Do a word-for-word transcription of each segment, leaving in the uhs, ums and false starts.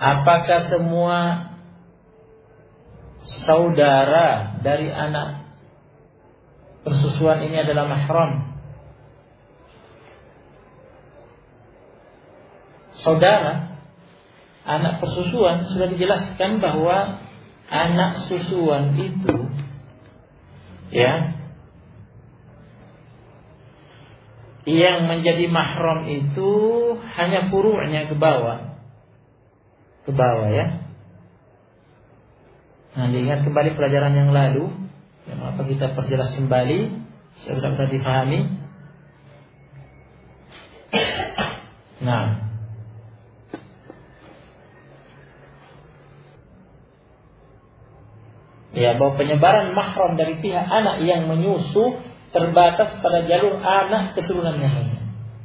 apakah semua saudara dari anak persusuan ini adalah mahram? Saudara anak persusuan sudah dijelaskan bahwa anak susuan itu, ya, yang menjadi mahram itu hanya furu'nya ke bawah, ke bawah ya. Nah, diingat kembali pelajaran yang lalu, yang apa kita perjelas kembali, sudah sudah difahami. Nah, ya, bahwa penyebaran mahram dari pihak anak yang menyusu terbatas pada jalur anak keturunannya saja.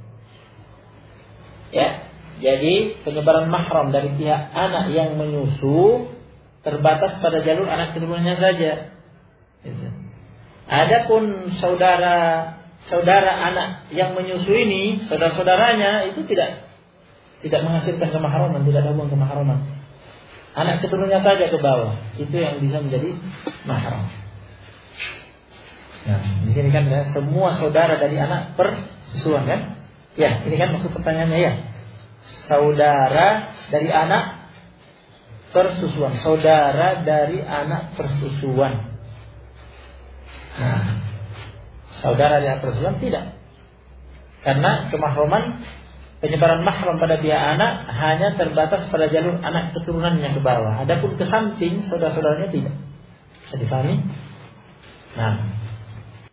Ya, jadi penyebaran mahram dari pihak anak yang menyusu terbatas pada jalur anak keturunannya saja. Adapun saudara saudara anak yang menyusu ini, saudara-saudaranya itu tidak tidak menghasilkan kemahraman, tidak ada hubungan kemahraman. Anak keturunannya saja ke bawah, itu yang bisa menjadi mahram. Nah, di sini kan ya, semua saudara dari anak persusuan kan? Ya, ini kan maksud pertanyaannya ya. Saudara dari anak persusuan, saudara dari anak persusuan. Nah, saudara dari anak persusuan tidak. Karena kemahraman, penyebaran mahram pada dia anak hanya terbatas pada jalur anak keturunannya ke bawah. Adapun ke samping saudara-saudaranya tidak. Bisa dipahami? Nah,